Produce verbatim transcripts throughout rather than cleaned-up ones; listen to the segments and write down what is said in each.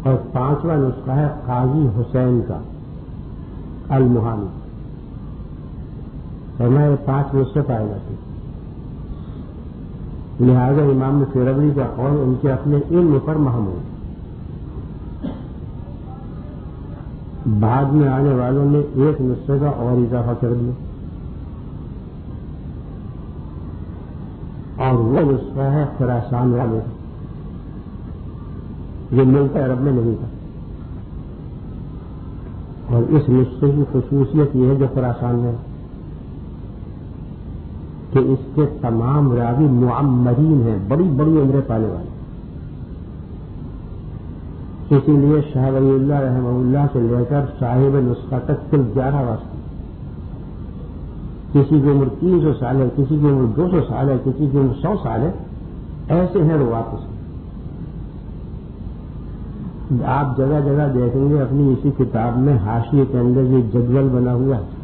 اور پانچواں نسخہ ہے قاضی حسین کا المحامی، اور میں پانچ نسخے پائے جاتے ہیں۔ لہذا امام فیروی کا قول ان کے اپنے علم پر محمول، بعد میں آنے والوں نے ایک نسخے کا اور اضافہ کر دیا، اور وہ نسخہ ہے خراسان والے کا، جو ملک عرب میں نہیں تھا۔ اور اس نسخے کی خصوصیت یہ ہے جو خراسان میں، کہ اس کے تمام راوی معمرین ہیں، بڑی بڑی عمریں پانے والے۔ اسی لیے شاہ ولی اللہ رحمہ اللہ سے لے کر صاحب نسخہ تک کل گیارہ واسطے، کسی کی عمر تین سو سال ہے، کسی کی عمر دو سو سال ہے، کسی کی عمر سو سال ہے، ایسے ہیں وہ واپس۔ آپ جگہ جگہ دیکھیں گے اپنی اسی کتاب میں حاشیے کے اندر یہ جدول بنا ہوا ہے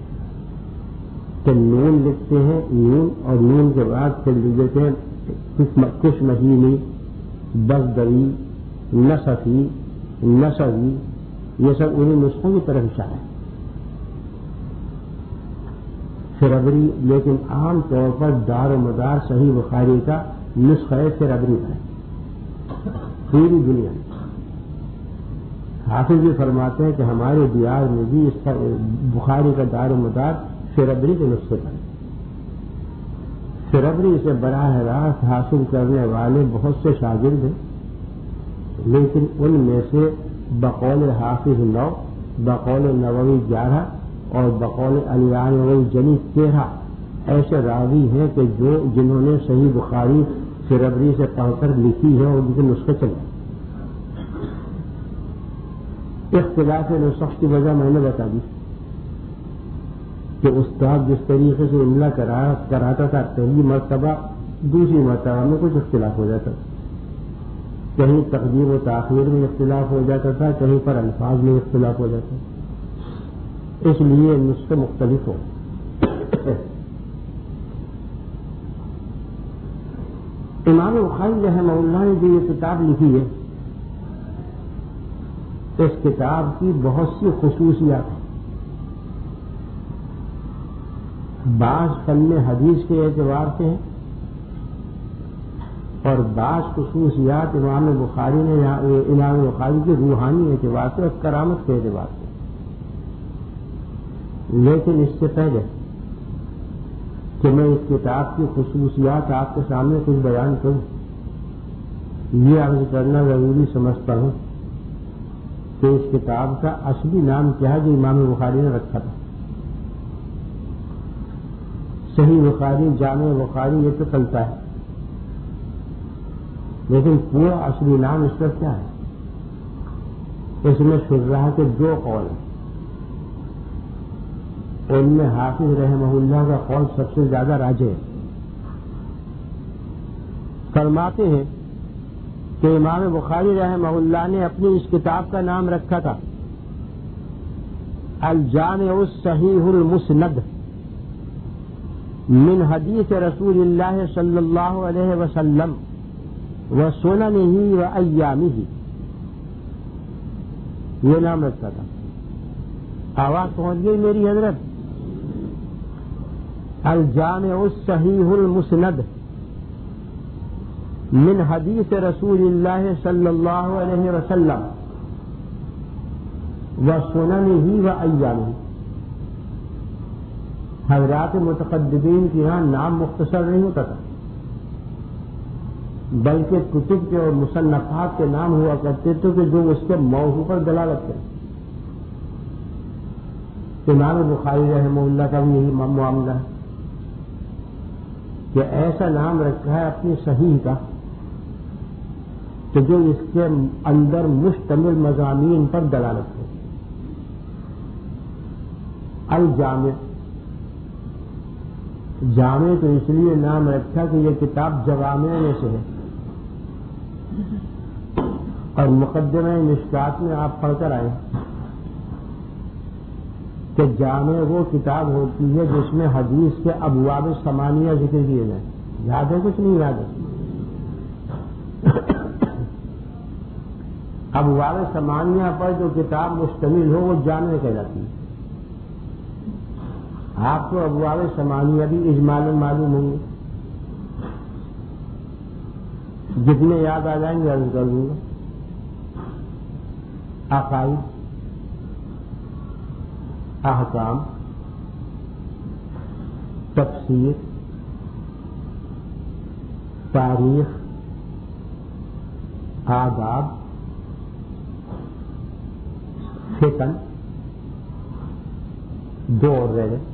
کہ نون لکھتے ہیں، نون، اور نون کے بعد پھر لکھ دیتے ہیں کچھ مہینی، بزدری، نصفی، نصوی، یہ سب انہیں نسخوں کی طرف اشارہ ہے۔ فربری، لیکن عام طور پر دار و مدار صحیح بخاری کا نسخہ فربری ہے پوری دنیا میں۔ حافظ بھی فرماتے ہیں کہ ہمارے دیار میں بھی اس کا بخاری کا دار و مدار فربری کے نسخے پر ہے۔ فربری سے براہ راست حاصل کرنے والے بہت سے شاگرد ہیں، لیکن ان میں سے بقول حافظ نو، بقول نووی گیارہ اور بقول علی جنی تیرہ ایسے راوی ہیں کہ جو جنہوں نے صحیح بخاری فربری سے پڑھ کر لکھی ہے اور ان کے نسخے چلے۔ اختلاف نسخ کی وجہ میں نے بتا دی کہ استاد جس طریقے سے املا کراتا تھا پہلی مرتبہ دوسری مرتبہ میں کچھ اختلاف ہو جاتا تھا، کہیں تقدیم و تاخیر میں اختلاف ہو جاتا تھا، کہیں پر الفاظ میں اختلاف ہو جاتا تھا، اس لیے نسخے مختلف ہو۔ امام بخاری رحمہ اللہ نے جو یہ کتاب لکھی ہے، اس کتاب کی بہت سی خصوصیات ہیں۔ بعض فن حدیث کے اعتبار سے ہیں اور بعض خصوصیات امام بخاری نے امام بخاری کے روحانی اعتبار سے اور کرامت کے اعتبار سے۔ لیکن اس سے پہلے کہ میں اس کتاب کی خصوصیات آپ کے سامنے کچھ بیان کروں، یہ عرض کرنا ضروری سمجھتا ہوں کہ اس کتاب کا اصلی نام کیا ہے جو امام بخاری نے رکھا تھا۔ صحیح بخاری، جامع بخاری یہ تو چلتا ہے، لیکن پورا اصلی نام اس کا کیا ہے؟ اس میں شراح کے دو قول ہیں، ان میں حافظ رحمہ اللہ کا قول سب سے زیادہ راجح ہے۔ فرماتے ہیں کہ امام بخاری رحمہ اللہ نے اپنی اس کتاب کا نام رکھا تھا الجامع الصحیح المسند من حدیث رسول اللہ صلی اللہ علیہ وسلم وسننہ وایامہ، یہ نام رکھا تھا۔ آواز پہنچ گئی میری حضرت؟ الجامع الصحیح المسند من حدیث رسول اللہ صلی اللہ علیہ وسلم وسننہ وایامہ۔ حضرات متقدمین کے یہاں نام مختصر نہیں ہوتا تھا، بلکہ کتب کے اور مصنفات کے نام ہوا کرتے تھے کہ جو اس کے موضوع پر دلالت کرتے۔ امام بخاری رحمہ اللہ کا بھی یہی معاملہ ہے کہ ایسا نام رکھا ہے اپنی صحیح کا کہ جو اس کے اندر مشتمل مضامین پر دلالت کرے۔ الجامع، جامع تو اس لیے نام رکھا کہ یہ کتاب جوامع میں سے ہے، اور مقدمہ مشکات میں آپ پڑھ کر آئے کہ جامع وہ کتاب ہوتی ہے جس میں حدیث کے ابواب ثمانیہ ذکر کیے جائیں۔ یاد ہے کچھ نہیں یاد ہے؟ ابواب ثمانیہ پر جو کتاب مشتمل ہو وہ جامع کہلاتی ہے. آپ کو ابواب ثمانیہ بھی اجمالاً معلوم ہوں گے، جتنے یاد آ جائیں گے عرض کر دوں گا. عقائد، احکام، تفسیر، تاریخ، آداب، فقہ، دو اور رہ گئے.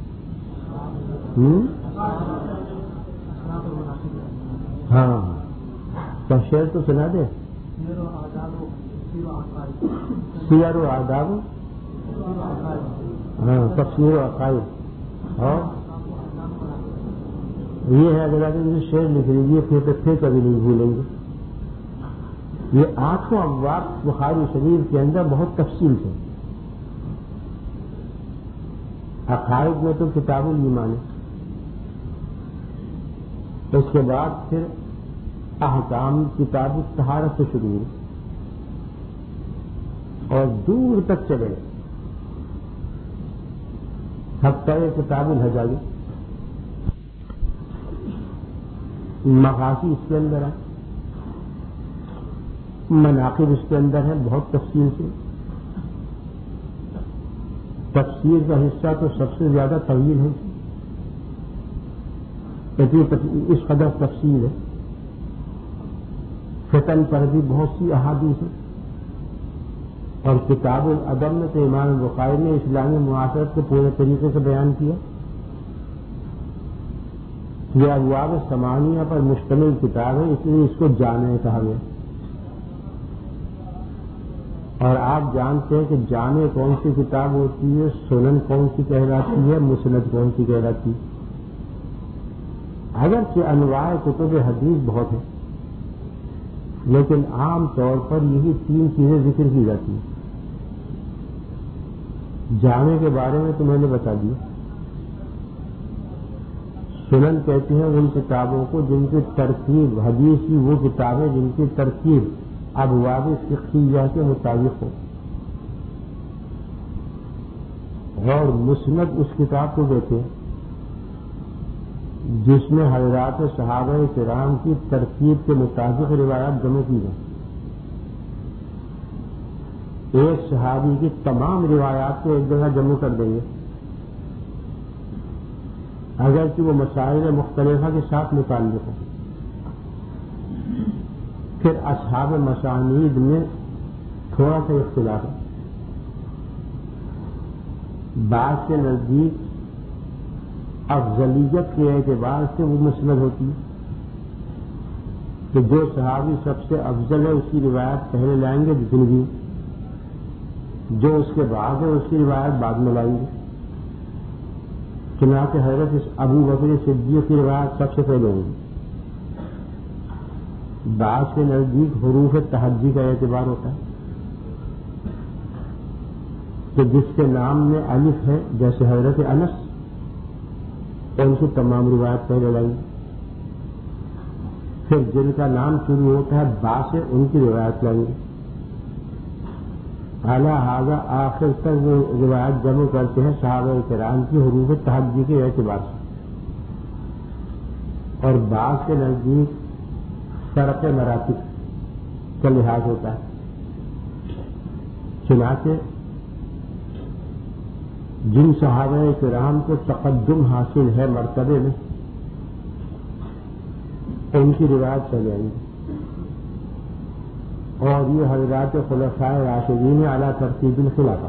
ہاں تو شعر تو سنا دے. سیر و آداب، ہاں تفسیر و عقائد. اور یہ ہے اگر آپ یہ شعر لکھ لیجیے پھر تو پھر کبھی نہیں بھولیں گے. یہ آٹھوں ابواب بخاری شریف کے اندر بہت تفصیل سے. عقائد میں تو کتاب الایمان ہے، اس کے بعد پھر احکام کتاب الطہارت سے شروع ہے اور دور تک چلے حتیٰ کتاب الحجاج. مغازی اس کے اندر ہے، مناقب اس کے اندر ہے بہت تفصیل سے. تفسیر کا حصہ تو سب سے زیادہ طویل ہے، اس قدر تفصیل ہے. فتن پر بھی بہت سی احادیث ہیں. اور کتاب الادب میں تو امام بخاری نے اسلامی معاشرت کو پورے طریقے سے بیان کیا. یہ ابواب ثمانیہ پر مشتمل کتاب ہے، اس لیے اس کو جامع کہا گیا. اور آپ جانتے ہیں کہ جامع کون سی کتاب ہوتی ہے، سنن کون سی کہلاتی ہے، مسند کون سی کہلاتی ہے. اگرچہ انواع کتب حدیث بہت ہیں لیکن عام طور پر یہی تین چیزیں ذکر کی جاتی ہیں. جامع کے بارے میں تو میں نے بتا دیا. سنن کہتے ہیں ان کتابوں کو جن کی ترتیب حدیث کی وہ کتابیں جن کی ترتیب ابواب فقہیہ کے مطابق ہو. اور مسند اس کتاب کو کہتے ہیں جس میں حضرات صحابہ کرام کی ترتیب کے مطابق روایات جمع کی جائیں. ایک صحابی کی تمام روایات کو ایک جگہ جمع کر دیں گے اگرچہ وہ مسائل مختلفہ کے ساتھ متعلق ہوں. پھر اصحاب مسانید میں تھوڑا سا اختلاف ہے. بعض کے نزدیک افضلیت کے اعتبار سے وہ مسند ہوتی ہے کہ جو صحابی سب سے افضل ہے اس کی روایت پہلے لائیں گے جتنی بھی، جو اس کے بعد ہے اس کی روایت بعد میں لائیں گے. چنانچہ حضرت ابو بکر صدیق کی روایت سب سے پہلے ہوگی. بعض کے نزدیک حروف تہجی کا اعتبار ہوتا ہے کہ جس کے نام میں الف ہے جیسے حضرت انس ان کی تمام روایت پہلے لائیں گے. پھر جن کا نام شروع ہوتا ہے با سے ان کی روایت لائیں گے. اعلیٰ حاضہ آخر تک وہ روایت جمع کرتے ہیں صحابہ کرام کی حروف تہجی کے اعتبار سے. اور بعض کے نزدیک فرق مراتب کا لحاظ ہوتا ہے. چنانچہ جن صحابہ کرام کو تقدم حاصل ہے مرتبے میں ان کی روایت چل جائیں گی. اور یہ حضرات خلفائے راشدین اعلیٰ ترتیب الخلافہ.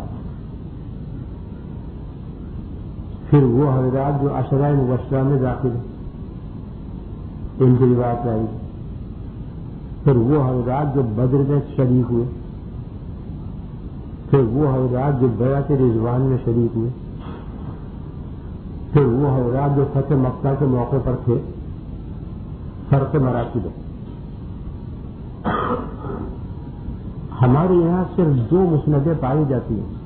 پھر وہ حضرات جو عشرہ مبشرہ میں داخل ہیں ان کی روایت آئے گی. پھر وہ حضرات جو بدر میں شریک ہوئے، پھر وہ حضرات جو بیعت رضوان میں شریک ہوئے، پھر وہ حضرات جو فتح مکہ کے موقع پر تھے. فرق مراتب ہے. ہمارے یہاں صرف دو مسندیں پائی جاتی ہیں.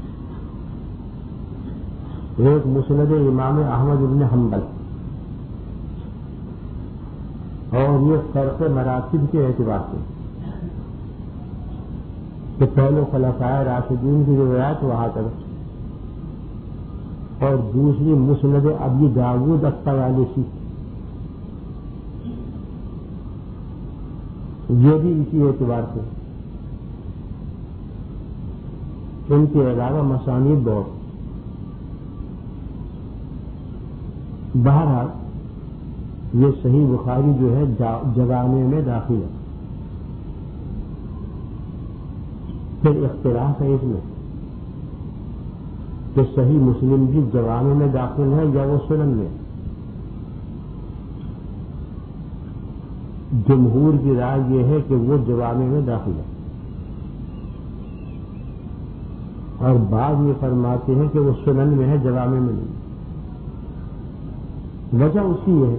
ایک مسند امام احمد بن حنبل اور یہ فرق مراتب کے اعتبار سے. کہ پہلے خلفائے راشدین کی روایات وہاں کرو، اور دوسری مسند ابی داؤد الطیالسی، یہ بھی اسی اعتبار سے، ان کے علاوہ مسانید بہت۔ بہرحال یہ صحیح بخاری جو ہے جوامع میں داخل ہے۔ پھر اختلاف ہے اس میں کہ صحیح مسلم بھی جوامع میں داخل ہے یا وہ سنن میں۔ جمہور کی رائے یہ ہے کہ وہ جوامع میں داخل ہے، اور بعض یہ فرماتے ہیں کہ وہ سنن میں ہے، جوامع میں نہیں۔ وجہ اسی ہے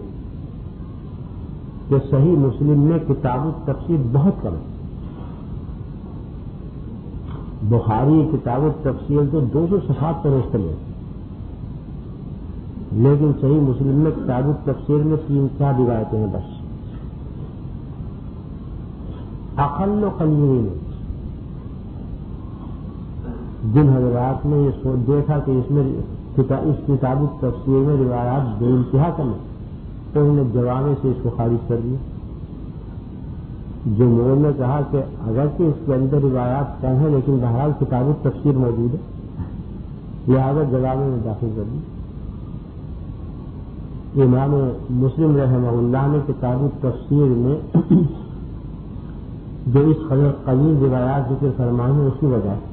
کہ صحیح مسلم میں کتاب التفسیر بہت کم ہے۔ بخاری کتاب التفسیر تو دو سو صفحات پر مشتمل ہے، لیکن صحیح مسلم میں کتاب التفسیر میں تین چار روایتیں ہیں بس، اقل و قلیل میں۔ جن حضرات نے یہ سوچ دیکھا کہ اس میں اس کتاب التفسیر میں روایات بے انتہا کم ہے، تو انہوں نے جوامع سے اس کو خارج کر دیا۔ جمہور نے کہا کہ اگرچہ اس کے اندر روایات کم ہیں لیکن بہرحال کتاب التفسیر موجود ہے، لہذا جوامع میں داخل کر دی۔ امام مسلم رحمہ اللہ نے کتاب التفسیر میں جو اس قدر قلیل روایات ذکر فرمائے ہیں اس کی وجہ ہے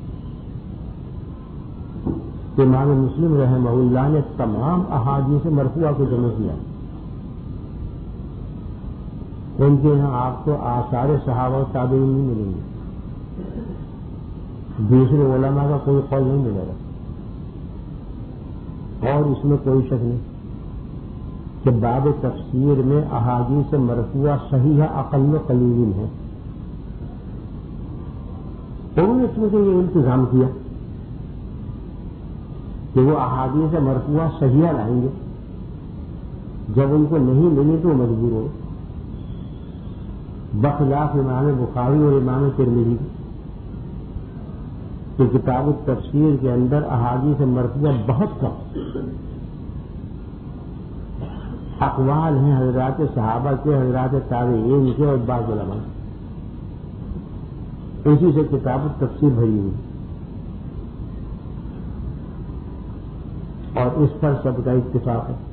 امام مسلم رحمہ اللہ نے تمام احادیث مرفوعہ کو جمع کیا۔ ان کے یہاں آپ کو آثار صحابہ و تابعین نہیں ملیں گے، دوسرے علماء کا کوئی قول نہیں ملے گا، اور اس میں کوئی شک نہیں کہ باب تفسیر میں احادیث مرفوعہ صحیح اقل و قلیل ہے۔ انہوں نے اس میں سے یہ انتظام کیا کہ وہ احادیث مرفوعہ صحیح لائیں گے، جب ان کو نہیں ملی تو مجبور ہو، بخلاف امام بخاری اور امام ترمذی کہ کتاب التفسیر کے اندر احادیث مرفوعہ بہت کم اقوال ہیں حضرات صحابہ کے، حضرات تابعین کے اور بعض علماء، اسی سے کتاب التفسیر بھری ہوئی، اور اس پر سب کا اتفاق ہے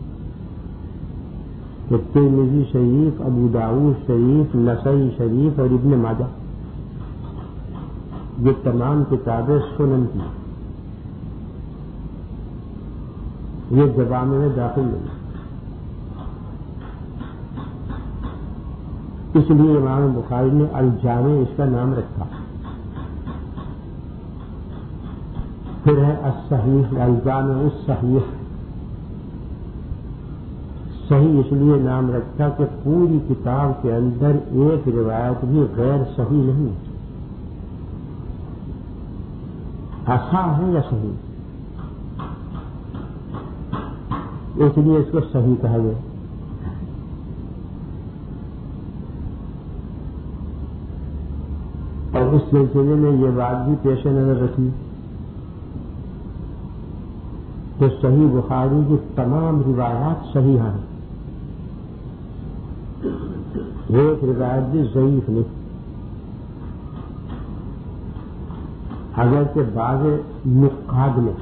کہ ترمذی شریف، ابو داؤد شریف، نسائی شریف اور ابن ماجہ یہ تمام کتابیں سنن کی، یہ جوامع میں داخل نہیں۔ اس لیے امام بخاری نے الجامع اس کا نام رکھا۔ پھر ہے الصحیح، الجامع الصحیح، صحیح اس لیے نام رکھا کہ پوری کتاب کے اندر ایک روایت بھی غیر صحیح نہیں، اصح ہے یا صحیح، اس لیے اس کو صحیح کہا گیا۔ اور اس سلسلے میں یہ بات بھی پیش نظر رکھی کہ صحیح بخاری کی تمام روایات صحیح ہیں، ایک روایت بھی ضعیف نہیں، اگرچہ بعض نقاد نے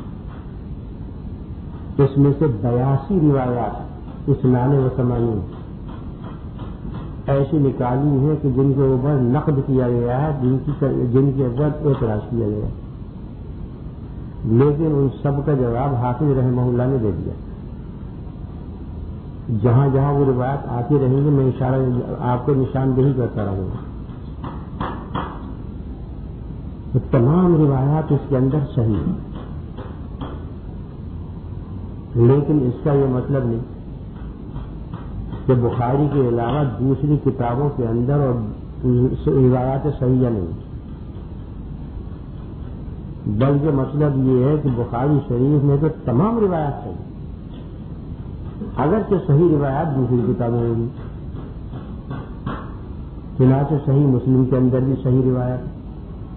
اس میں سے بیاسی روایات اسنان و سمانین ایسی نکالی ہیں کہ جن کے اوپر نقد کیا گیا ہے، جن کی جن کے اوپر اعتراض کیا گیا ہے، لیکن ان سب کا جواب حافظ رحمہ اللہ نے دے دیا۔ جہاں جہاں وہ روایت آتی رہیں گی میں اشارہ آپ کو نشاندہی کرتا رہوں گا، تو تمام روایات اس کے اندر صحیح ہیں، لیکن اس کا یہ مطلب نہیں کہ بخاری کے علاوہ دوسری کتابوں کے اندر اور روایات صحیح نہیں، بلکہ مطلب یہ ہے کہ بخاری شریف میں تو تمام روایات صحیح، اگرچہ صحیح روایات دوسری کتابیں ہوگی، چنانچہ صحیح مسلم کے اندر بھی صحیح روایت،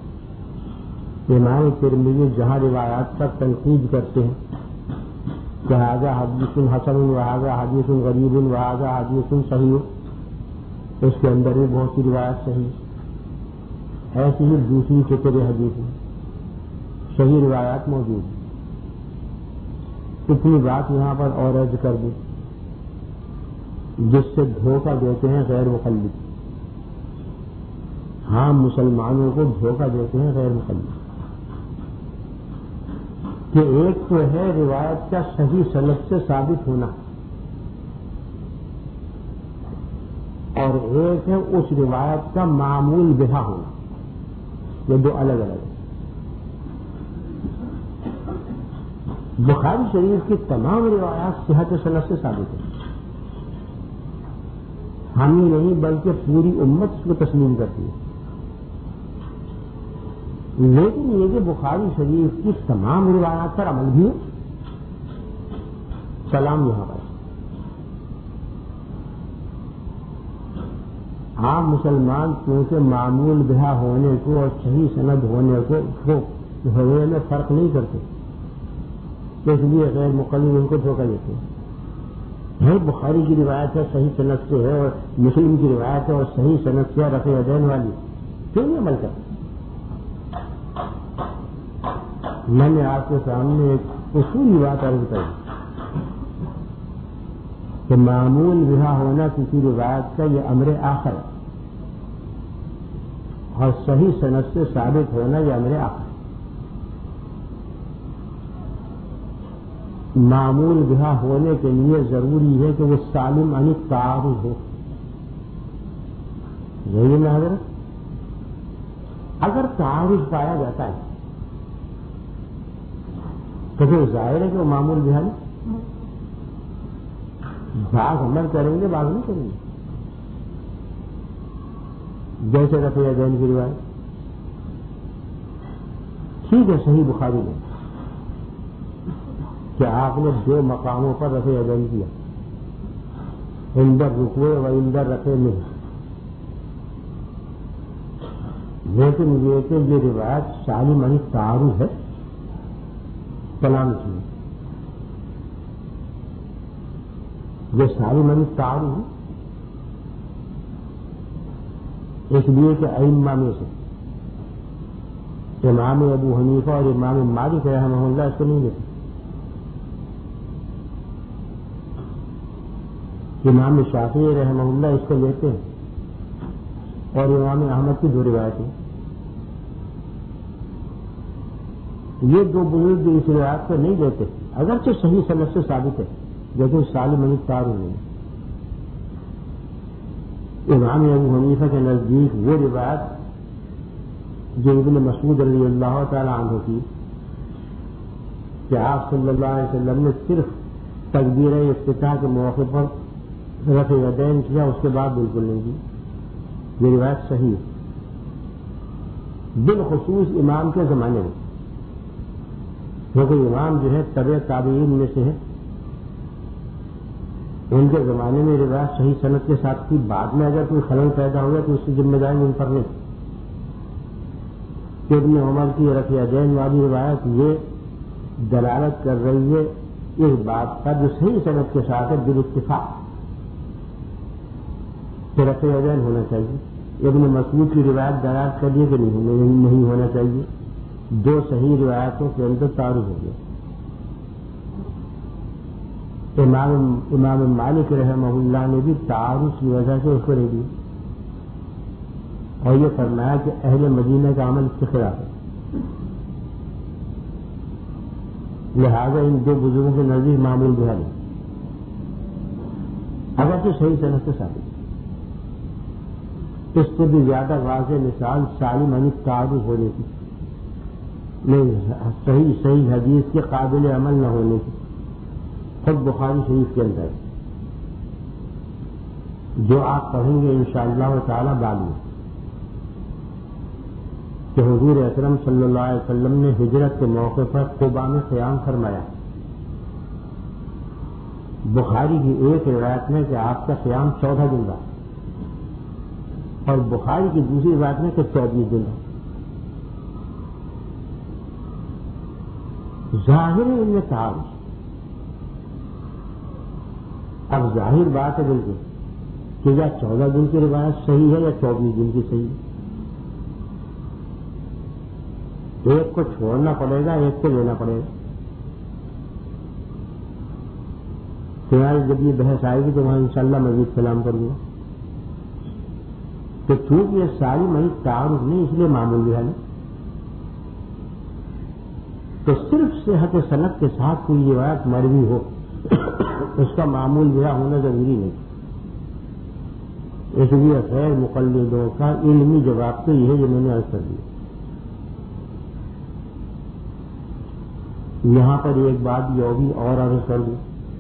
امام ترمذی جہاں روایات پر تنقید کرتے ہیں کہ ھذا حدیث حسن وھذا حدیث غریب وھذا حدیث صحیح، اس کے اندر بھی بہت سی روایات صحیح، ایسی ہی دوسری فکر حدیث میں صحیح روایات موجود ہیں۔ اتنی بات یہاں پر اور عرض کر دیں، جس سے دھوکہ دیتے ہیں غیر مقلد، ہاں مسلمانوں کو دھوکہ دیتے ہیں غیر مقلد، کہ ایک تو ہے روایت کا صحیح سند سے ثابت ہونا، اور ایک ہے اس روایت کا معمول بہا ہونا، یہ دو الگ الگ ہیں۔ بخاری شریف کی تمام روایات صحت سند سے ثابت ہیں، ہم ہی نہیں بلکہ پوری امت اس کو تسلیم کرتی ہے، لیکن یہ کہ بخاری شریف کی تمام روایات پر عمل بھی ہے۔ سلام یہاں پر عام مسلمان کیونکہ معمول بہا ہونے کو اور صحیح سند ہونے کو ہونے میں فرق نہیں کرتے، اس لیے غیر مقلد ان کو دھوکہ دیتے ہیں۔ ہے بخاری کی روایت ہے صحیح سند سے ہے، اور مسلم کی روایت ہے اور صحیح سند سے رفع یدین والی، کیوں نہیں عمل کرتے؟ میں نے آپ کے سامنے ایک اصولی بات عرض کری کہ معمول بہا ہونا کسی روایت کا یہ امر آخر ہے، اور صحیح سند سے ثابت ہونا یہ امر آخر ہے۔ معمول بہا ہونے کے لیے ضروری ہے کہ وہ سالم عن التعارض ہو، یہی نا حضرت؟ اگر تعارض پایا جاتا ہے تو پھر ظاہر ہے کہ وہ معمول بہا نہیں، بعض عمل کریں گے بعض نہیں کریں گے، جیسے رفع یدین کی روایت ٹھیک ہے صحیح بخاری میں کہ آپ نے دو مقاموں پر رفع یدین کیا، اندر رکوع و اندر رفع میں، لیکن یہ کہ یہ روایت سالم عن التعارض ہے، کلام کی یہ سالم عن التعارض ہے، اس لیے کہ ائمہ میں سے امام ابو حنیفہ اور امام مالک رحمہ اللہ اس کو نہیں لیتے، امام شافعی رحمہ اللہ اس کو لیتے ہیں، اور امام احمد کی دو روایتیں، یہ دو بزرگ اس روایت کو نہیں لیتے، اگرچہ صحیح سند سے ثابت ہے لیکن سالم عن التعارض نہیں۔ امام ابو حنیفہ کے نزدیک وہ روایت جو ابن مسعود رضی اللہ تعالی عنہ کی کہ آپ صلی اللہ علیہ وسلم نے صرف تکبیر افتتاح کے موقع پر رفع یدین کیا، اس کے بعد بالکل نہیں کی، یہ روایت صحیح ہے، بالخصوص امام کے زمانے میں، کیونکہ امام جو ہے تبع تابعین میں سے ہے، ان کے زمانے میں روایت صحیح سند کے ساتھ تھی، بعد میں اگر کوئی خلل پیدا ہوا تو اس کی ذمہ داری ان پر نہیں۔ کہ ابن عمر کی رفع یدین والی روایت یہ دلالت کر رہی ہے اس بات پر جو صحیح سند کے ساتھ ہے بالاتفاق کہ رفع یدین ہونا چاہیے، ابن مسعود کی روایت دلالت کر دی کہ نہیں ہونا چاہیے، دو صحیح روایتوں کے اندر تعارض ہو گیا۔ امام امام مالک رحمہ اللہ نے بھی تعارض کی وجہ سے اس کو نہیں دی، اور یہ فرمایا کہ اہل مدینہ کا عمل اس کے خلاف ہے، لہذا ان دو بزرگوں کے نزدیک معمول بہا نہیں، اگرچہ صحیح سند سے ثابت۔ اس سے بھی زیادہ واضح مثال سالم عن التعارض ہونے کی، نہیں صحیح صحیح حدیث کے قابل عمل نہ ہونے کی، خود بخاری شریف کے اندر جو آپ پڑھیں گے انشاءاللہ تعالی بعد میں، کہ حضور اکرم صلی اللہ علیہ وسلم نے ہجرت کے موقع پر قباء میں قیام فرمایا، بخاری کی ایک روایت میں کہ آپ کا قیام چودہ دن رہا، اور بخاری کی دوسری روایت میں کہ چوبیس دن رہا، ظاہر ان میں تعارض. اب ظاہر بات ہے بالکل کہ یا چودہ دن کی روایت صحیح ہے یا چوبیس دن کی صحیح ہے. ایک کو چھوڑنا پڑے گا, ایک کو لینا پڑے گا. تمہاری جب یہ بحث آئے گی تو وہاں انشاءاللہ مزید کلام کروں گا. تو چونکہ یہ ساری محض تعارف نہیں, اس لیے معمول بھی ہے نا. تو صرف صحت سند کے ساتھ کوئی روایت مروی ہو اس کا معمول بھی ہونا ضروری نہیں. اس لیے غیر مقلدوں کا علمی جواب تو یہ ہے جو میں نے عرض کر دیا. یہاں پر ایک بات یہ بھی اور عرض کر دوں,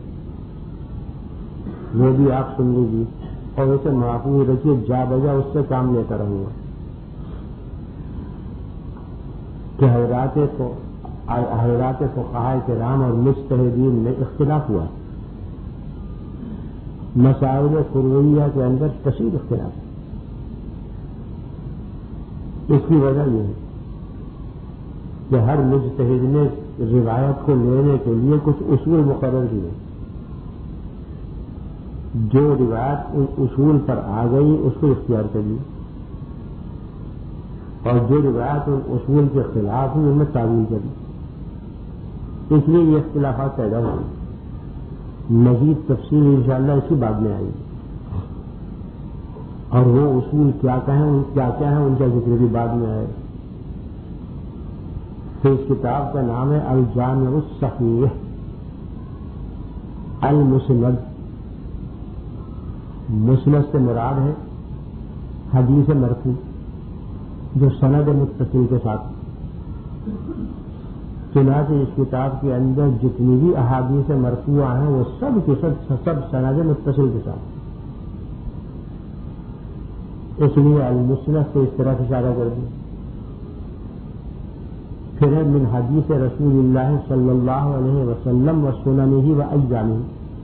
وہ بھی آپ سن لیجیے اور اسے محفوظ رکھیے, جا بجا اس سے کام لیتا رہوں گا کہ حضرات کو حضرات فقہاء کرام اور مجتہدین میں اختلاف ہوا. مسائل فروعیہ کے اندر کثیر اختلاف. اس کی وجہ یہ ہے کہ ہر مجتہد نے روایت کو لینے کے لیے کچھ اصول مقرر کیے. جو روایت ان اصول پر آ گئی اس کو اختیار کر لی, اور جو روایت ان اصول کے خلاف ہوئی ان میں تعویل کر لی. اس لیے یہ اختلافات پیدا ہوئے. مزید تفصیل انشاءاللہ اسی بات میں آئے گی, اور وہ اصول کیا کہیں کیا کیا ہیں ان کا ذکر بھی بعد میں آئے. تو اس کتاب کا نام ہے الجامع الصحیح المسند. مسند سے مراد ہے حدیث مرفوع جو سند متصل کے ساتھ. چنانچہ اس کتاب کے اندر جتنی بھی احادیث مرفوعہ ہیں وہ سب کے سب سب سند متصل کے ساتھ. اس لیے المسند سے اس طرح اشارہ کر دیا. پھر ہے من حدیث رسول اللہ صلی اللہ علیہ وسلم و سننہ و ایامہ.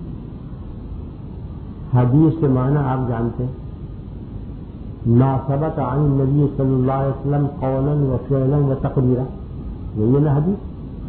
حدیث کے معنی آپ جانتے ہیں, ما ثبت عن النبی صلی اللہ علیہ وسلم قولا و فعلا و تقریرا. یہی ہے نا حدیث.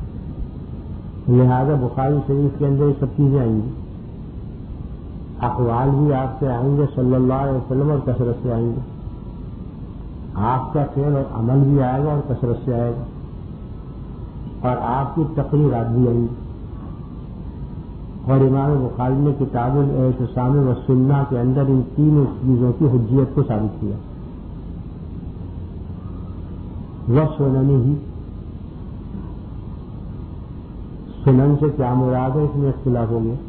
لہذا بخاری شریف کے اندر یہ سب چیزیں آئیں گی. اقوال بھی آپ سے آئیں گے صلی اللہ علیہ وسلم اور کثرت سے آئیں گے. آپ کا فعل اور عمل بھی آئے گا اور کثرت سے آئے گا, اور آپ کی تقریرات بھی آئیں گی. اور امام بخاری نے کتاب الاعتصام والسنہ کے اندر ان تینوں چیزوں کی حجیت کو ثابت کیا. وسننہ, سنن سے کیا مراد ہے اس میں اختلاف ہو گیا.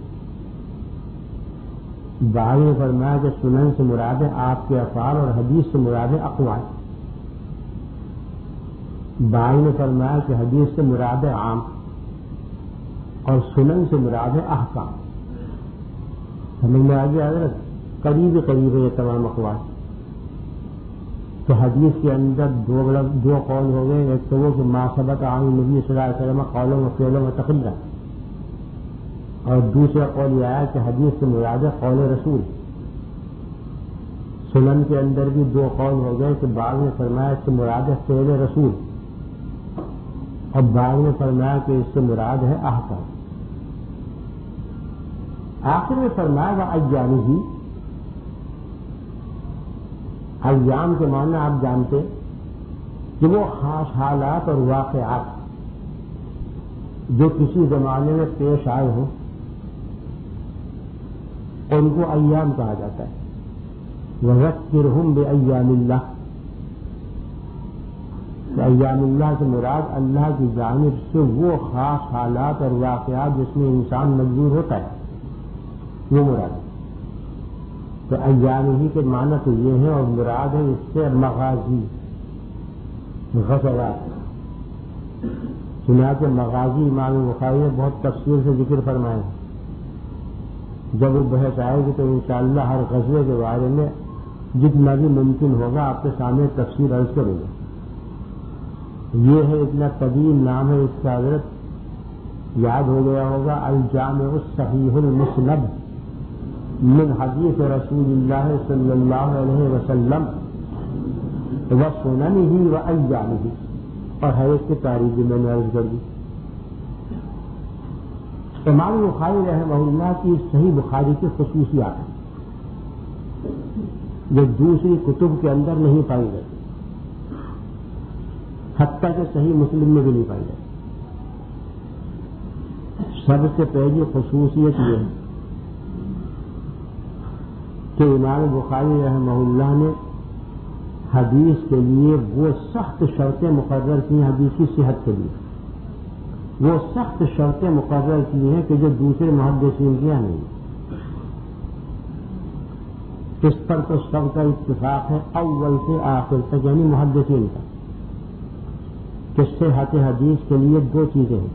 بعض نے فرمایا کہ سنن سے مراد ہے آپ کے افعال اور حدیث سے مراد ہے اقوال. بعض نے فرمایا کہ حدیث سے مراد ہے عام اور سنن سے مراد ہے احکام. سمجھ میں آگے حضرت قریب قریب ہے یہ تمام اقوال. تو حدیث کے اندر دو دو قول ہو گئے. ایک تو وہ کہ ما ثبت عن النبی صلی اللہ علیہ وسلم قولا و فعلا و تقریرا, اور دوسرا قول یہ آیا کہ حدیث سے مراد ہے قول رسول. سنن کے اندر بھی دو قول ہو گئے کہ بعض نے فرمایا اس سے مراد ہے فعل رسول, اور بعض نے فرمایا کہ اس سے مراد ہے احکام. آخر میں فرمایا گا ایام ہی. ایام کے معنی آپ جانتے کہ وہ خاص حالات اور واقعات جو کسی زمانے میں پیش آئے ہوں ان کو ایام کہا جاتا ہے. وذکرہم بایام اللہ. ایام اللہ سے مراد اللہ کی جانب سے وہ خاص حالات اور واقعات جس میں انسان مجبور ہوتا ہے وہ مراد ہے. تو ایام ہی کے معنی تو یہ ہے, اور مراد ہے اس سے مغازی غزوات. چنانچہ مغازی امام بخاری نے بہت تفصیل سے ذکر فرمائے. جب وہ بحث آئے گی تو انشاءاللہ ہر غزوے کے بارے میں جتنا بھی ممکن ہوگا آپ کے سامنے تفصیل عرض کریں گے. یہ ہے اتنا قدیم نام ہے اس کا, حضرت یاد ہو گیا ہوگا, الجامع الصحیح المسند من حدیث رسول اللہ صلی اللہ علیہ وسلم وسننہ وایامہ. اور ہے اس کی تاریخ میں نے عرض کر دی. امام بخاری رحمہ اللہ کی صحیح بخاری کی خصوصیات ہیں جو دوسری کتب کے اندر نہیں پائی جاتی، حتیٰ کہ صحیح مسلم میں بھی نہیں پائی جاتی۔ سب سے پہلی خصوصیت یہ ہے کہ امام بخاری رحمہ اللہ نے حدیث کے لیے وہ سخت شرطیں مقرر کی ہیں، حدیث کی صحت کے لیے وہ سخت شرطیں مقرر کی ہیں کہ جو دوسرے محدثین کی نہیں۔ اس پر تو سب کا اتفاق ہے اول سے آخر تک، یعنی محدثین کا، کہ صحت حدیث کے لیے دو چیزیں ہیں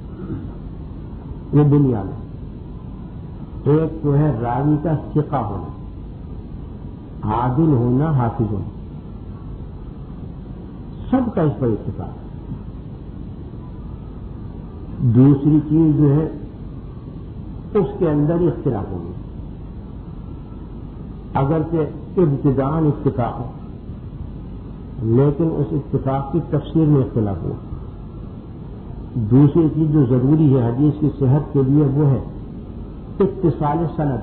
یہ دنیا میں۔ ایک تو ہے راوی کا ثقہ ہونا، عادل ہونا، حافظ ہونا، سب کا اس پر اتفاق ہے۔ دوسری چیز جو ہے اس کے اندر اختلاف ہوگی، اگرچہ ابتداءً اتفاق ہو لیکن اس اتفاق کی تفسیر میں اختلاف ہو۔ دوسری چیز جو ضروری ہے حدیث کی صحت کے لیے وہ ہے اتصال سند۔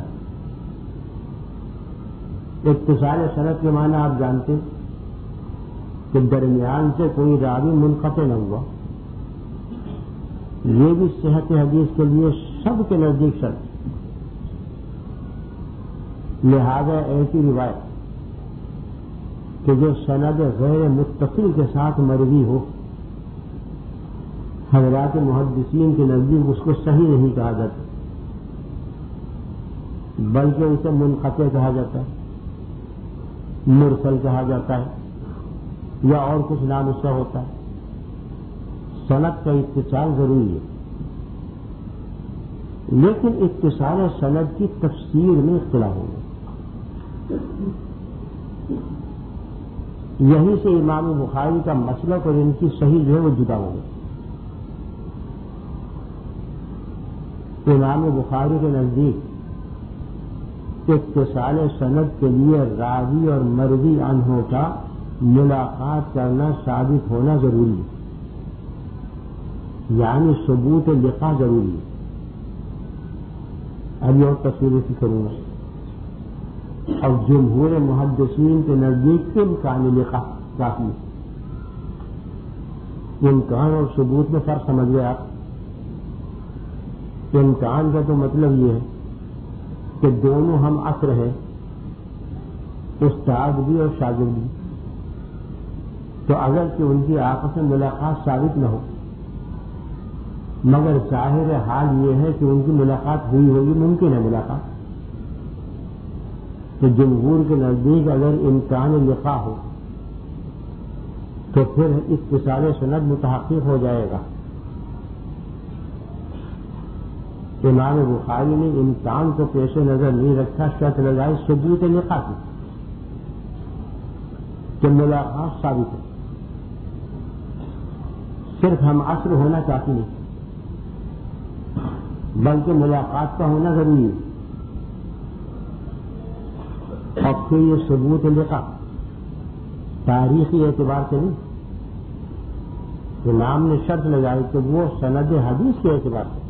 اتصال سند کے معنی آپ جانتے ہیں کہ درمیان سے کوئی راوی منقطع نہ ہوا، یہ بھی صحت حدیث کے لیے سب کے نزدیک شرط۔ لہذا ایسی روایت کہ جو سند غیر متصل کے ساتھ مروی ہو، حضرات محدثین کے نزدیک اس کو صحیح نہیں کہا جاتا، بلکہ اسے منقطع کہا جاتا ہے، مرسل کہا جاتا ہے، یا اور کچھ نام اس کا ہوتا ہے۔ سند کا اتصال ضروری ہے، لیکن اتصال سند کی تفسیر میں اختلاف ہوگا۔ یہیں سے امام بخاری کا مسلک اور ان کی صحیح جو ہے وہ جدا ہو گئے۔ امام بخاری کے نزدیک اتصال سند کے لیے راوی اور مروی عنہ کا ملاقات کرنا ثابت ہونا ضروری ہے، یعنی ثبوت لقاء ضروری ہے۔ ابھی اور تفصیل سے کروں گا۔ اور جمہور محدثین کے نزدیک امکان لقاء کافی ہے۔ امکان اور ثبوت میں فرق سمجھ گئے آپ؟ امکان کا تو مطلب یہ ہے کہ دونوں ہم عصر ہیں، استاد بھی اور شاگرد بھی، تو اگر کہ ان کی آپس میں ملاقات ثابت نہ ہو، مگر ظاہر حال یہ ہے کہ ان کی ملاقات ہوئی ہوگی، ممکن ہے ملاقات، تو جمہور کے نزدیک اگر امکان لقاء ہو تو پھر اتصال سند متحقق ہو جائے گا۔ امام بخاری نے امکان کو پیش نظر نہیں رکھا، شرط لگائی ثبوت لقاء کی کہ ملاقات ثابت ہے، صرف ہم عصر ہونا کافی نہیں بلکہ ملاقات کا ہونا ضروری ہے۔ اور پھر یہ ثبوت لقاء تاریخی اعتبار سے نہیں، امام نے شرط لگائی کہ وہ سند حدیث کے اعتبار سے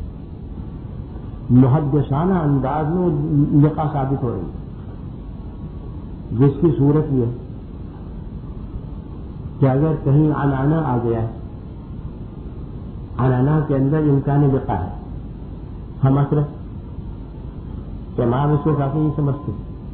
محدثانہ انداز میں لقاء ثابت ہو رہی ہے، جس کی صورت یہ ہے کہ اگر کہیں عنعنہ آ گیا ہے، عنعنہ کے اندر امکان لقاء ہے، ہم اثر امام اس کو کافی نہیں سمجھتے،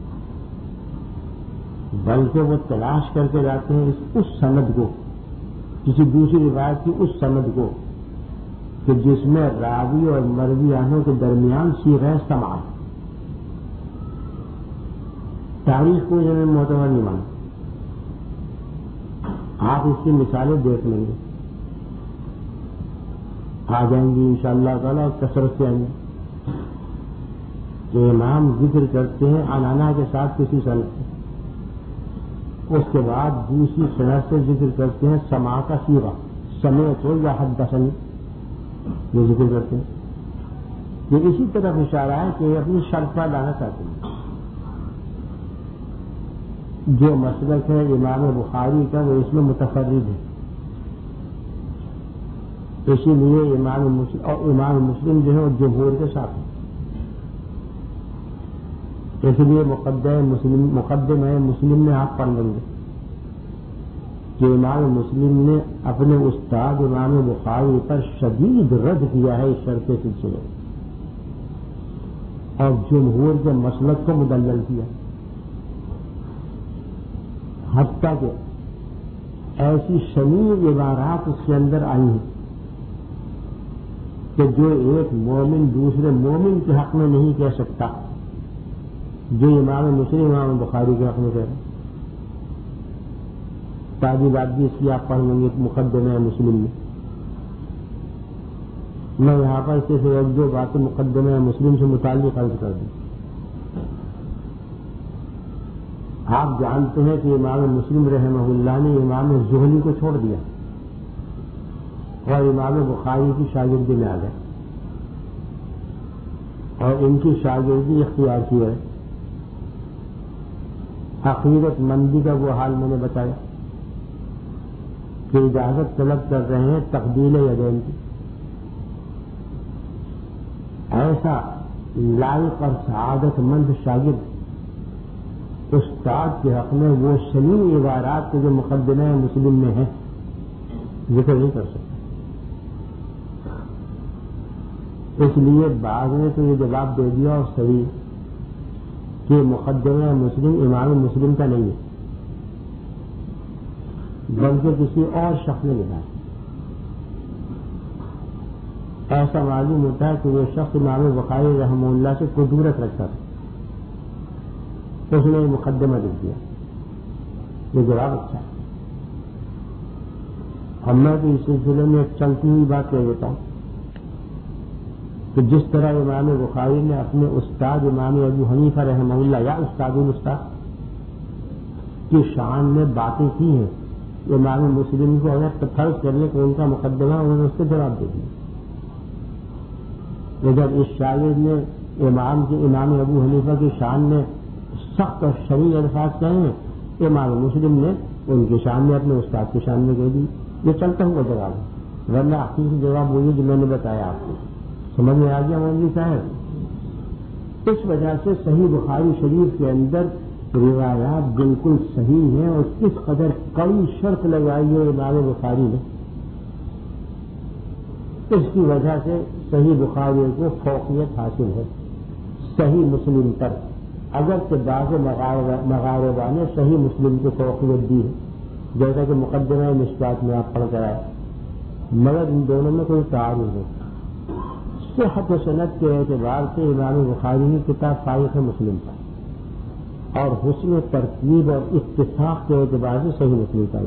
بلکہ وہ تلاش کر کے جاتے ہیں اس اس سند کو، کسی دوسری روایت کی اس سند کو کہ جس میں راوی اور مروی عنہ کے درمیان صیغہ سماع ہے۔ تاریخ کو جو معتبر نہیں مانتے، آپ اس کی مثالیں دیکھ لیں گے، آ جائیں گی انشاءاللہ تعالیٰ، کثرت سے آئیں گے کہ امام ذکر کرتے ہیں عنعنہ کے ساتھ کسی سند سے، اس کے بعد دوسری سند سے ذکر کرتے ہیں سماع کا صیغہ، سمعت یا حدثنی، یہ ذکر کرتے ہیں۔ یہ اسی طرف اشارہ ہے کہ اپنی شرط پر لانا چاہتے ہیں۔ جو مسلک ہے امام بخاری کا وہ اس میں متفرد ہے۔ اسی لیے امام مسلم اور امام مسلم جو ہے وہ جمہور کے ساتھ ہیں. اس لیے مقدمہ مسلم مقدمہ مسلم میں آپ پڑھ لیں گے کہ امام مسلم نے اپنے استاد امام بخاری پر شدید رد کیا ہے اس شرط کے سلسلے اور جمہور کے مسلک کو مدلل کیا، حتیٰ کہ ایسی شنیع عبارات اس کے اندر آئی ہیں کہ جو ایک مومن دوسرے مومن کے حق میں نہیں کہہ سکتا، جو امام مسلم امام بخاری کے حق میں کہہ رہے ہیں. تازی بات بھی اس کی آپ پڑھ لیں گے مقدمہ مسلم میں. میں یہاں پر صرف ایک دو باتیں مقدمہ مسلم سے متعلق عرض کر دوں. آپ جانتے ہیں کہ امام مسلم رحمہ اللہ نے امام زہلی کو چھوڑ دیا اور امام بخاری کی شاگردی میں آ گئے اور ان کی شاگردی اختیار کی ہے. عقیدت مندی کا وہ حال میں نے بتایا کہ اجازت طلب کر رہے ہیں تقبیل یدین کی. ایسا لائق اور سعادت مند شاگرد استاد کے حق میں وہ شنیع عبارات کے جو مقدمہ مسلم میں ہیں ذکر نہیں کر سکتے. اس لیے بعض نے تو یہ جواب دے دیا اور صحیح کہ مقدمہ مسلم امام مسلم کا نہیں ہے بلکہ کسی اور شخص نے لکھا ہے. ایسا معلوم ہوتا ہے کہ وہ شخص امام بخاری رحمہ اللہ سے قدورت رکھتا تھا، اس نے مقدمہ لکھ دیا. یہ جواب اچھا ہے. اور میں تو اس سلسلے میں ایک چلتی ہوئی بات کہہ دیتا ہوں کہ جس طرح امام بخاری نے اپنے استاد امام ابو حنیفہ رحمہ اللہ یا استاد الاستاد کی شان میں باتیں کی ہیں، امام مسلم کو اگر فرض کرنے کو ان کا مقدمہ انہوں نے اس کو جواب دے دیا. اگر اس شاگرد نے امام کے امام ابو حنیفہ کی شان میں سخت اور شرعی الفاظ کہے ہیں، امام مسلم نے ان کی شان میں اپنے استاد کی شان میں کہہ دی. یہ چلتا ہوا جواب ہے، ورنہ حقیقی جواب وہی جو میں نے بتایا آپ کو. سمجھ میں آ گیا مولوی صاحب؟ اس وجہ سے صحیح بخاری شریف کے اندر روایات بالکل صحیح ہیں اور کس قدر کڑی شرط لگائی ہے امام بخاری نے. اس کی وجہ سے صحیح بخاری کو فوقیت حاصل ہے صحیح مسلم پر، اگرچہ بعض مغاربہ نے صحیح مسلم کو فوقیت دی ہے جیسا کہ مقدمہ مشکات میں آپ پڑھ کر آئے، مگر ان دونوں میں کوئی تعارض ہے. صحت و سند کے اعتبار سے امام بخاری کی کتاب فائق ہے مسلم پر، اور حسن ترتیب اور اتفاق کے اعتبار سے صحیح مسلم پر.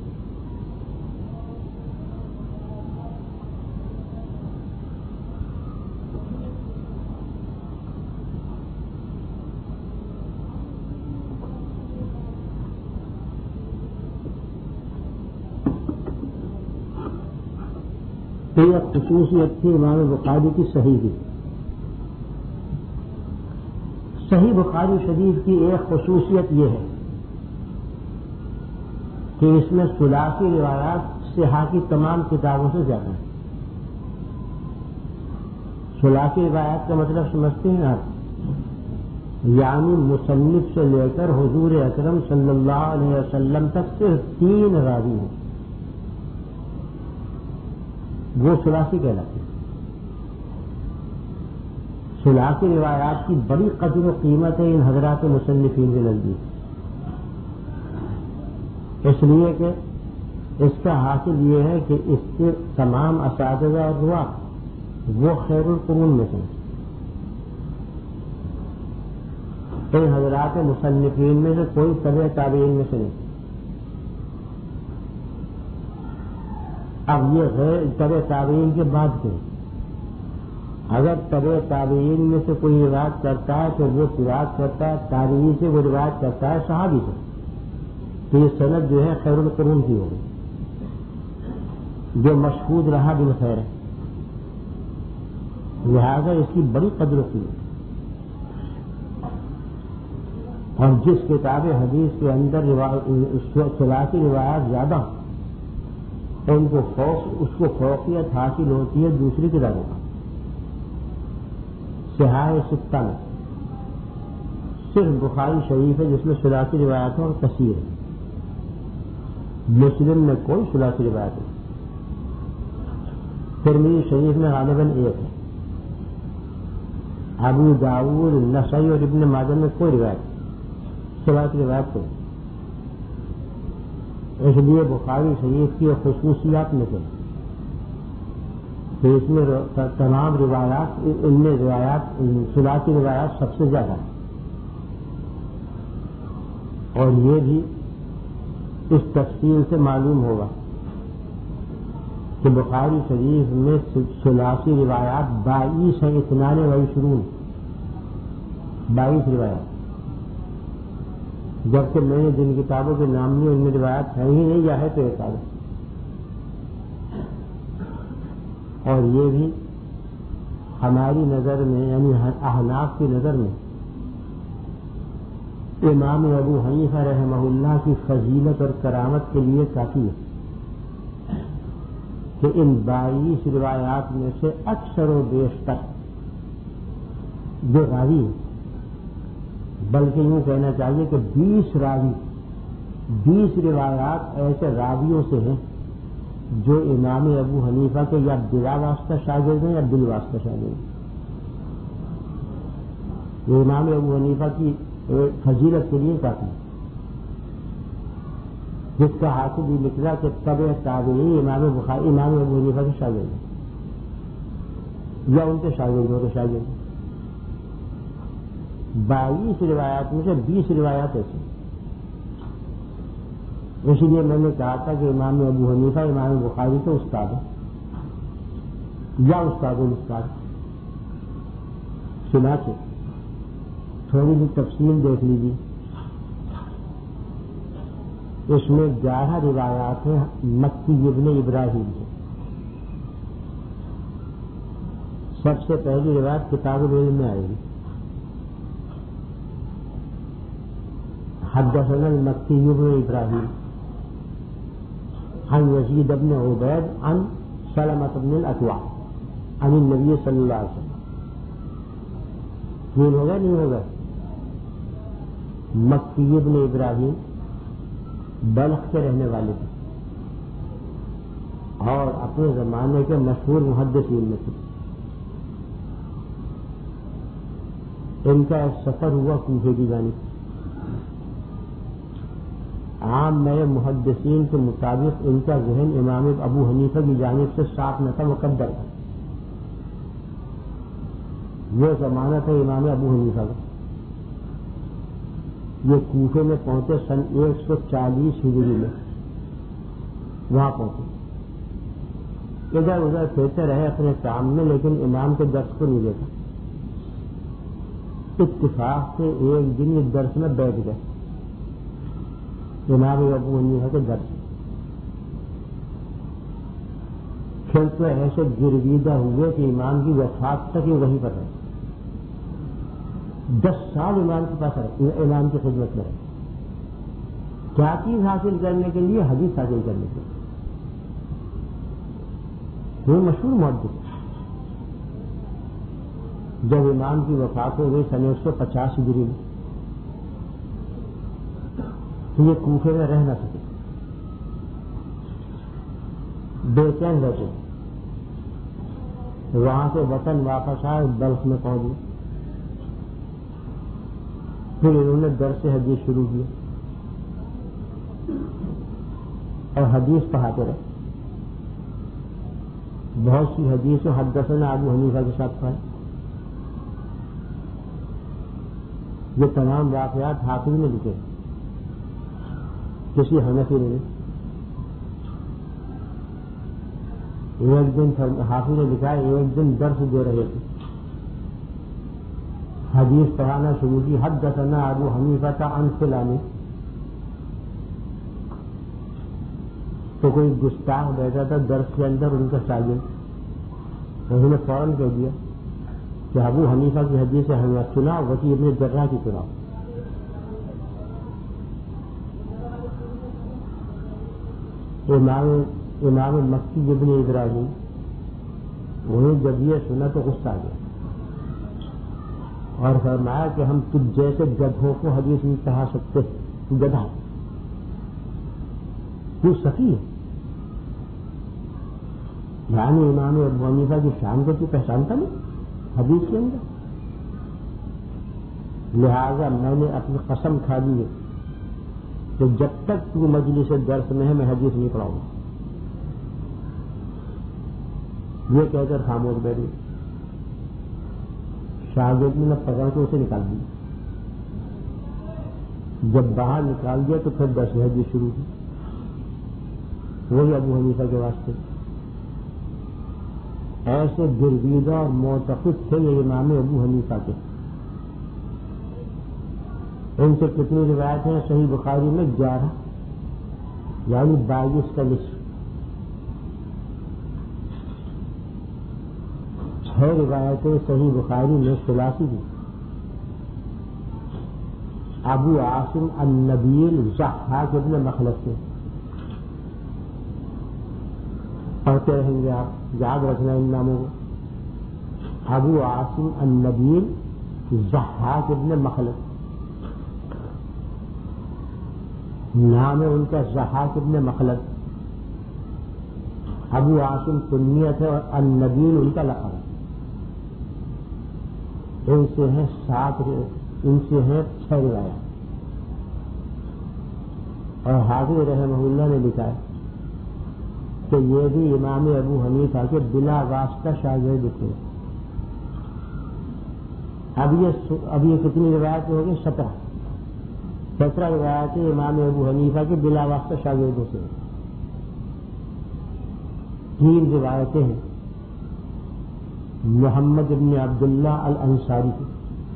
تو یہ خصوصیت تھی امام بخاری کی صحیح کی. صحیح بخاری شریف کی ایک خصوصیت یہ ہے کہ اس میں ثلاثی روایات صحاح کی تمام کتابوں سے زیادہ ہیں. ثلاثی روایات کا مطلب سمجھتے ہیں آپ؟ یعنی مصنف سے لے کر حضور اکرم صلی اللہ علیہ وسلم تک صرف تین راوی ہیں، وہ ثلاثی کہلاتے ہیں. ثلاثی روایات کی بڑی قدر و قیمت ہے ان حضرات مصنفین کے نزدیک، اس لیے کہ اس کا حاصل یہ ہے کہ اس کے تمام اساتذہ اور رواة وہ خیر القرون میں سے، ان حضرات مصنفین میں سے کوئی تبع تابعین میں سے نہیں. اب یہ غیر تبع تابعین کے بعد کے، اگر تبع تابعین میں سے کوئی روایت کرتا ہے تو وہ روایت کرتا ہے تابعی سے، وہ روایت کرتا ہے صحابی سے، تو یہ سند جو ہے خیر القرون کی ہوگی، جو مشہود رہا بالخیر ہے. لہذا اس کی بڑی قدر کی ہے. اور جس کتاب حدیث کے اندر ثلاثی روایات زیادہ ان کو فوق اس کو فوقیت حاصل ہوتی ہے دوسری کتابوں کا. صحاح ستہ میں صرف بخاری شریف ہے جس میں ثلاثی روایتوں اور کثیر ہے. مسلم میں کوئی ثلاثی روایت نہیں. ترمذی شریف میں غالباً ایک ہے. ابو داؤد نسائی اور ابن ماجہ میں کوئی روایت ثلاثی روایت کوئی. اس لیے بخاری شریف کی خصوصیات میں سے کہ اس میں تمام روایات ان میں روایات ثلاثی روایات سب سے زیادہ ہیں. اور یہ بھی اس تفصیل سے معلوم ہوگا کہ بخاری شریف میں ثلاثی روایات بائیس ہیں. اثنان و عشرون بائیس روایات، جبکہ میں نے جن کتابوں کے نام لیے ان میں روایت ہے ہی نہیں یا ہے تو ایک آدھ. اور یہ بھی ہماری نظر میں یعنی احناف کی نظر میں امام ابو حنیفہ رحمہ اللہ کی فضیلت اور کرامت کے لیے کافی ہے کہ ان بائیس روایات میں سے اکثر و بیشتر جو راوی ہیں، بلکہ یوں کہنا چاہیے کہ بیس راوی بیس روایات ایسے راویوں سے ہیں جو امام ابو حنیفہ کے یا بلا واسطہ شاگرد ہیں یا بال واسطہ شاگرد ہیں. یہ امام ابو حنیفہ کی فضیلت کے لیے کافی ہے، جس کا حاصل بھی نکلا کہ تبع تابعی امام بخاری امام ابو حنیفہ کے شاگرد ہیں یا ان کے شاگردوں کے شاگرد. بائیس روایات میں سے بیس روایات ایسی. اسی لیے میں نے کہا تھا کہ امام ابو حنیفہ امام بخاری کے استاد ہیں یا استاد الاستاد. چنانچہ تھوڑی سی تفصیل دیکھ لیجیے. اس میں گیارہ روایات ہیں مکی ابن ابراہیم سے. سب سے پہلی روایت کتاب العلم میں آئے گی. حدثنا المکی ابن ابراہیم عن یزید بن عبید عن سلمۃ بن الاکوع عن النبی صلی اللہ علیہ وسلم. یہ ہوگا نہیں ہوگا؟ مکی ابن ابراہیم بلخ کے رہنے والے تھے اور اپنے زمانے کے مشہور محدثین میں تھے. ان کا ایک سفر ہوا کوفے کی جانب. عام نئے محدثین کے مطابق ان کا ذہن امام ابو حنیفہ کی جانب سے صاف نہ تھا، مقدر تھا. وہ زمانہ تھا امام ابو حنیفہ کا. یہ کوفے میں پہنچے سن ایک سو چالیس ہجری میں. وہاں پہنچے، ادھر ادھر پھرتے رہے اپنے کام میں، لیکن امام کے درس کو نہیں دیکھا. اتفاق سے ایک دن اس درس میں بیٹھ گئے امام ابو حنیفہ کے درس. پھر تو ایسے گرویدہ ہوئے کہ امام کی وفات تک یہ وہیں پر رہے. دس سال امام کے پاس رہے، امام کی خدمت میں رہے. کیا چیز حاصل کرنے کے لیے؟ حدیث حاصل کرنے کے لیے. وہ مشہور محدث. جب امام کی وفات ہو گئی سن ایک سو پچاس ہجری میں، تو یہ کوفے میں رہ نہ سکے، بے چین رہتے. وہاں سے وطن واپس آئے، بلخ میں پہنچ گئے. پھر انہوں نے درس حدیث شروع کیا اور حدیث پڑھاتے رہے. بہت سی حدیث حدثنا ابو حنیفہ کے ساتھ پڑھے. یہ تمام واقعات حافظ نے لکھے، کسی حنفی نے. ایک دن حافظ نے لکھا ہے ایک دن درس دے رہے تھے، حدیث پڑھانا شروع کی. حدثنا ابو حنیفہ کا عن فلان. تو کوئی گستاخ بیٹھا تھا درس کے اندر، ان کا شاگرد. انہوں نے فوراً کہہ دیا کہ ابو حنیفہ کی حدیث ہم نے سنا، وکیع ابن جراح کی سنا. امام امام مکی ابن ابراہیم، انہیں جب یہ سنا تو غصہ آ گیا اور فرمایا کہ ہم تجھ جیسے گدھوں کو حدیث نہیں کہا سکتے، تو گدھا تو سکی ہے، یعنی امام ابو حنیفہ کی شان کو تو پہچانتا نہیں حدیث کے اندر. لہذا میں نے اپنی قسم کھا دی ہے کہ جب تک تو مجلس درس میں ہے میں حدیث نہیں پڑھاؤں گا. یہ کہہ کر خاموش بیٹھی. شاگرد نے پکڑ کے اسے نکال دیا. جب باہر نکال دیا تو پھر دس حدیث شروع کی، وہی ابو حنیفہ کے واسطے. ایسے گرویدہ اور معتقد تھے یہ امام ابو حنیفہ کے. ان سے کتنی روایتیں ہیں؟ صحیح بخاری میں گیارہ، یعنی بائیس کا لسٹ. چھ روایتیں صحیح بخاری میں ثلاثی دی. ابو عاصم النبیل ضحاک ابن مخلد سے پڑھتے رہیں گے آپ، یاد رکھنا ان ناموں کو. ابو عاصم النبیل ضحاک ابن مخلد نام ہے ان کا، ضحاک ابن مخلد. ابو عاصم کنیت ہے اور النبیل ان کا لقب ہے. ان سے ہیں سات، ان سے ہیں چھ روایات. اور حافظ رحمہ اللہ نے لکھا ہے کہ یہ بھی امام ابو حنیفہ کے بلا واسطہ شاگرد تھے. اب یہ اب یہ کتنی روایتیں ہو گئی؟ سترہ. سترہ روایتیں امام ابو حنیفہ کے بلا واسطہ شاگردوں سے. تین روایتیں ہیں محمد ابن عبداللہ الانصاری کی،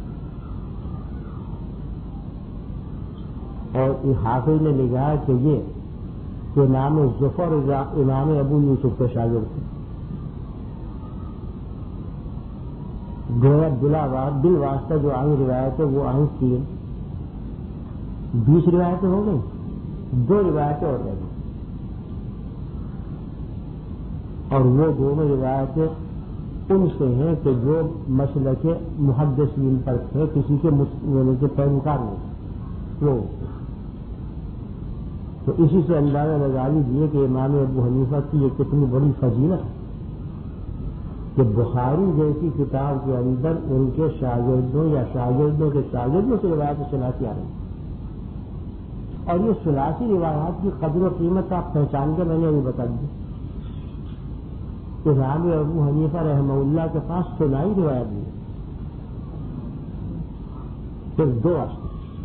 اور حافظ نے لکھا کہ یہ امام ظفر امام ابو یوسف کے شاگرد تھے. گویا بلا بل واسطہ جو آئی روایتیں وہ آئی تین. بیس روایتیں ہو گئی، دو روایتیں اور رہ گئی. اور وہ دونوں روایتیں ان سے ہیں کہ جو مسلک محدثین پر تھے، کسی کے پیروکار نہیں وہ. تو اسی سے اندازہ لگا لیجیے کہ امام ابو حنیفہ کی یہ کتنی بڑی فضیلت ہے کہ بخاری جیسی کتاب کے اندر ان کے شاگردوں یا شاگردوں کے شاگردوں سے روایت ثلاثی آ رہی ہے. اور یہ ثلاثی روایات کی قدر و قیمت آپ پہچان کے میں نے ابھی بتا دی کہ امام ابو حنیفہ رحمہ اللہ کے پاس سنائی روایت نہیں ہے، صرف دو اصل.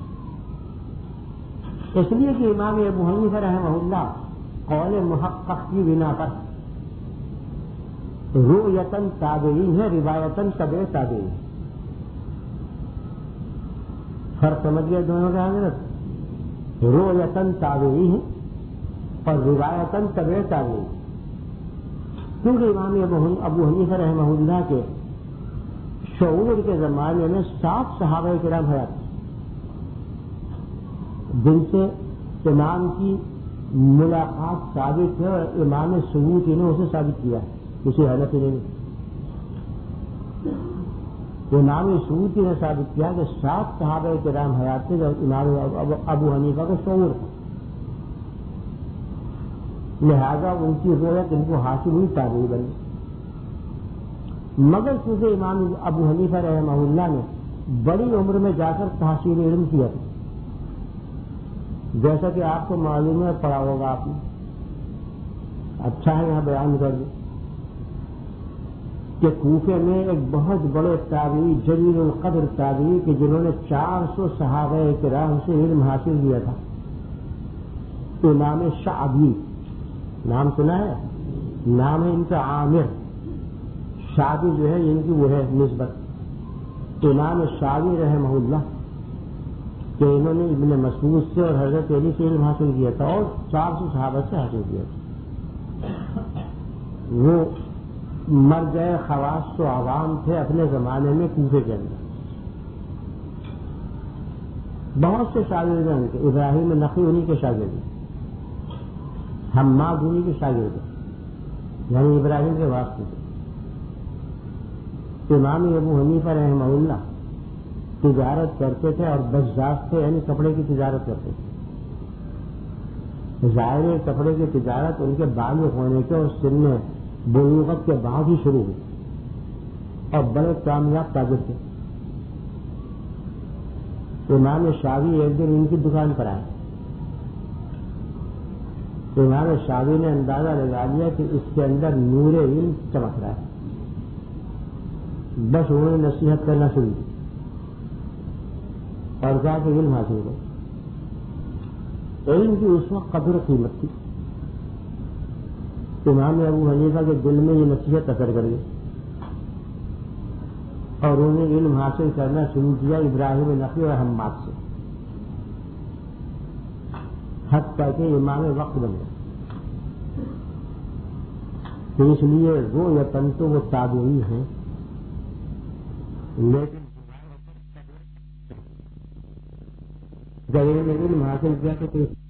اس لیے کہ امام ابو حنیفہ رحمہ اللہ قول محقق کی بنا پر رؤیتاً تابعی ہے، روایتاً تبع تابعی ہے. فرق سمجھ گئے دونوں کے حضرت؟ رؤیتاً تابعی ہے اور روایتاً تبع تابعی. کیونکہ امام ابو حنیفہ رحمہ اللہ کے شعور کے زمانے میں سات صحابہ کرام حیات تھے جن سے امام کی ملاقات ثابت ہے، اور امام سیوطی نے اسے ثابت کیا ہے، کسی حنفی نے نہیں. امام سیوطی نے ثابت کیا کہ سات صحابہ کرام حیات تھے جب امام ابو حنیفہ کو شعور تھا. لہذا ان کی روایت ان کو حاصل ہوئی، تابعی بنی. مگر چونکہ امام ابو حنیفہ رحمہ اللہ نے بڑی عمر میں جا کر تحصیل علم کیا تھا، جیسا کہ آپ کو معلوم ہے، پڑھا ہوگا آپ نے، اچھا ہے یہاں بیان کر دیں کہ کوفے میں ایک بہت بڑے تابعی، جلیل القدر تابعی کہ جنہوں نے چار سو صحابہ کرام سے علم حاصل کیا تھا، امام شعبی. نام سنا ہے؟ نام ہے ان کا عامر. شعبی جو ہے ان کی وہ ہے نسبت. امام شعبی رحمہ اللہ کہ انہوں نے ابن مسعود سے اور حضرت علی سے علم حاصل کیا تھا اور چار سو صحابہ سے حاصل کیا تھا. وہ مرجع خواص و عوام تھے اپنے زمانے میں کوفے کے اندر. بہت سے شاگرد ہیں، ابراہیم نخعی انہی کے شاگرد. حماد انہی کے شاگرد تھے، یعنی ابراہیم کے واسطے تھے۔ امام ابو حنیفہ رحمہ اللہ تجارت کرتے تھے اور بزاز تھے، یعنی کپڑے کی تجارت کرتے تھے۔ ظاہر کپڑے کی تجارت ان کے بالغ ہونے کے اور سن بلوغت کے بعد ہی شروع ہوئی اور بڑے کامیاب تاجر تھے۔ امام شافعی ایک دن ان کی دکان پر آئے۔ امام شافعی نے اندازہ لگا لیا کہ اس کے اندر نور علم چمک رہا ہے، بس انہوں نے نصیحت کرنا شروع کی اور کہا کہ علم حاصل کرو۔ علم کی اس وقت قدر و قیمت تھی۔ امام ابو حنیفہ کے دل میں یہ نصیحت اثر کر گئی اور انہوں نے علم حاصل کرنا شروع کیا ابراہیم نخعی اور حماد سے، حتیٰ کہ امام وقت بن گئے۔ تو اس لیے وہ یتن تو وہ تابعی ہیں، لیکن جب انہوں نے علم حاصل کیا تو